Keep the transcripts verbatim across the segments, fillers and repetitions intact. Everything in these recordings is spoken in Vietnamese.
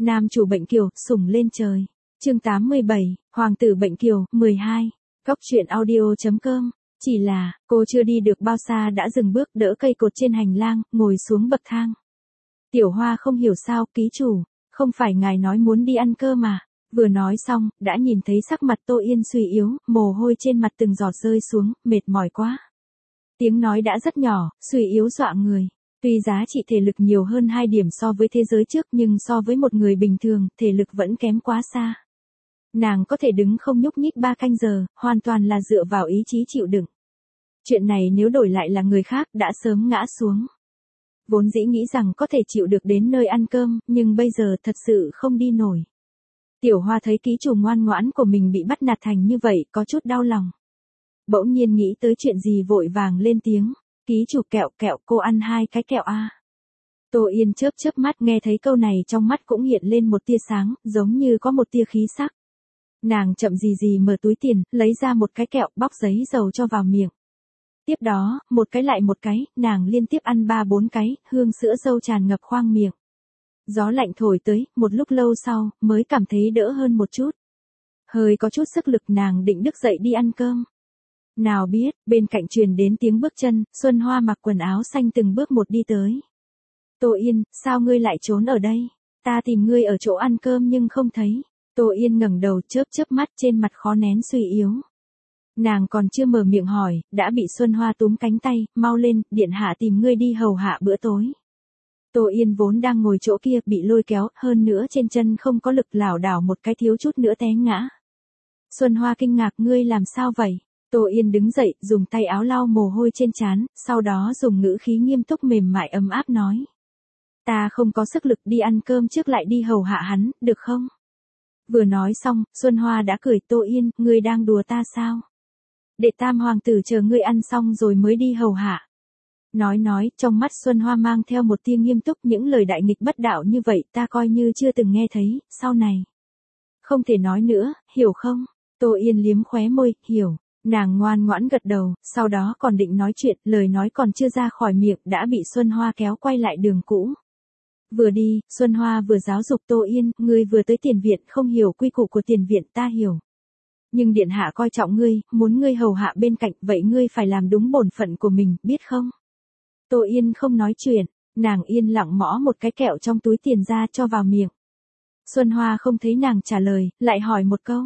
Nam chủ bệnh kiều, sủng lên trời. Chương tám mươi bảy, Hoàng tử bệnh kiều, mười hai. Góc truyện audio chấm com. Chỉ là, cô chưa đi được bao xa đã dừng bước đỡ cây cột trên hành lang, ngồi xuống bậc thang. Tiểu Hoa không hiểu sao, ký chủ, không phải ngài nói muốn đi ăn cơm mà. Vừa nói xong, đã nhìn thấy sắc mặt Tô Yên suy yếu, mồ hôi trên mặt từng giọt rơi xuống, mệt mỏi quá. Tiếng nói đã rất nhỏ, suy yếu dọa người. Tuy giá trị thể lực nhiều hơn hai điểm so với thế giới trước nhưng so với một người bình thường, thể lực vẫn kém quá xa. Nàng có thể đứng không nhúc nhích ba canh giờ, hoàn toàn là dựa vào ý chí chịu đựng. Chuyện này nếu đổi lại là người khác đã sớm ngã xuống. Vốn dĩ nghĩ rằng có thể chịu được đến nơi ăn cơm, nhưng bây giờ thật sự không đi nổi. Tiểu Hoa thấy ký chủ ngoan ngoãn của mình bị bắt nạt thành như vậy, có chút đau lòng. Bỗng nhiên nghĩ tới chuyện gì vội vàng lên tiếng. Ký chủ kẹo kẹo, cô ăn hai cái kẹo a. Tô Yên chớp chớp mắt nghe thấy câu này trong mắt cũng hiện lên một tia sáng, giống như có một tia khí sắc. Nàng chậm gì gì mở túi tiền, lấy ra một cái kẹo, bóc giấy dầu cho vào miệng. Tiếp đó, một cái lại một cái, nàng liên tiếp ăn ba bốn cái, hương sữa dâu tràn ngập khoang miệng. Gió lạnh thổi tới, một lúc lâu sau, mới cảm thấy đỡ hơn một chút. Hơi có chút sức lực nàng định đứng dậy đi ăn cơm. Nào biết, bên cạnh truyền đến tiếng bước chân, Xuân Hoa mặc quần áo xanh từng bước một đi tới. Tô Yên, sao ngươi lại trốn ở đây? Ta tìm ngươi ở chỗ ăn cơm nhưng không thấy. Tô Yên ngẩng đầu chớp chớp mắt trên mặt khó nén suy yếu. Nàng còn chưa mở miệng hỏi, đã bị Xuân Hoa túm cánh tay, mau lên, điện hạ tìm ngươi đi hầu hạ bữa tối. Tô Yên vốn đang ngồi chỗ kia bị lôi kéo, hơn nữa trên chân không có lực lảo đảo một cái thiếu chút nữa té ngã. Xuân Hoa kinh ngạc, ngươi làm sao vậy? Tô Yên đứng dậy, dùng tay áo lau mồ hôi trên trán, sau đó dùng ngữ khí nghiêm túc mềm mại ấm áp nói. Ta không có sức lực đi ăn cơm trước lại đi hầu hạ hắn, được không? Vừa nói xong, Xuân Hoa đã cười. Tô Yên, ngươi đang đùa ta sao? Để tam hoàng tử chờ ngươi ăn xong rồi mới đi hầu hạ. Nói nói, trong mắt Xuân Hoa mang theo một tia nghiêm túc, những lời đại nghịch bất đạo như vậy ta coi như chưa từng nghe thấy, sau này. Không thể nói nữa, hiểu không? Tô Yên liếm khóe môi, hiểu. Nàng ngoan ngoãn gật đầu, sau đó còn định nói chuyện, lời nói còn chưa ra khỏi miệng đã bị Xuân Hoa kéo quay lại đường cũ. Vừa đi, Xuân Hoa vừa giáo dục Tô Yên, ngươi vừa tới tiền viện không hiểu quy củ của tiền viện ta hiểu. Nhưng điện hạ coi trọng ngươi, muốn ngươi hầu hạ bên cạnh, vậy ngươi phải làm đúng bổn phận của mình, biết không? Tô Yên không nói chuyện, nàng yên lặng mõ một cái kẹo trong túi tiền ra cho vào miệng. Xuân Hoa không thấy nàng trả lời, lại hỏi một câu.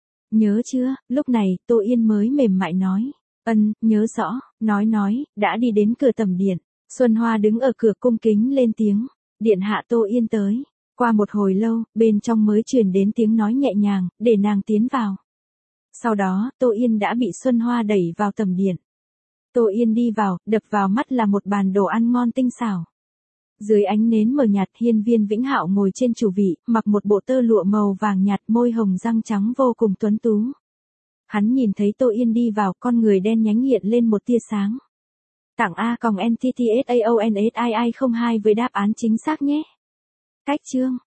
Nhớ chưa? Lúc này, Tô Yên mới mềm mại nói. Ân, nhớ rõ, nói nói, đã đi đến cửa tầm điện. Xuân Hoa đứng ở cửa cung kính lên tiếng. Điện hạ Tô Yên tới. Qua một hồi lâu, bên trong mới truyền đến tiếng nói nhẹ nhàng, để nàng tiến vào. Sau đó, Tô Yên đã bị Xuân Hoa đẩy vào tầm điện. Tô Yên đi vào, đập vào mắt là một bàn đồ ăn ngon tinh xảo. Dưới ánh nến mờ nhạt, Hiên Viên Vĩnh Hạo ngồi trên chủ vị, mặc một bộ tơ lụa màu vàng nhạt, môi hồng răng trắng vô cùng tuấn tú. Hắn nhìn thấy Tô Yên đi vào, con người đen nhánh hiện lên một tia sáng. Tặng A còng N T T S A O N S I I không hai với đáp án chính xác nhé. Cách chương